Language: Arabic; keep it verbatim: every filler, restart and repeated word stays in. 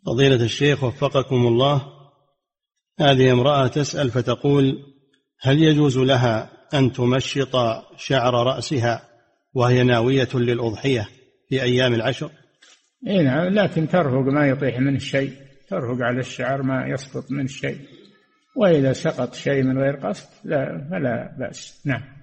فضيلة الشيخ وفقكم الله، هذه امرأة تسأل فتقول: هل يجوز لها أن تمشط شعر رأسها وهي ناوية للأضحية في أيام العشر؟ إيه نعم، لكن ترهق ما يطيح من الشيء، ترهق على الشعر ما يسقط من الشيء، وإذا سقط شيء من غير قصد لا فلا بأس. نعم.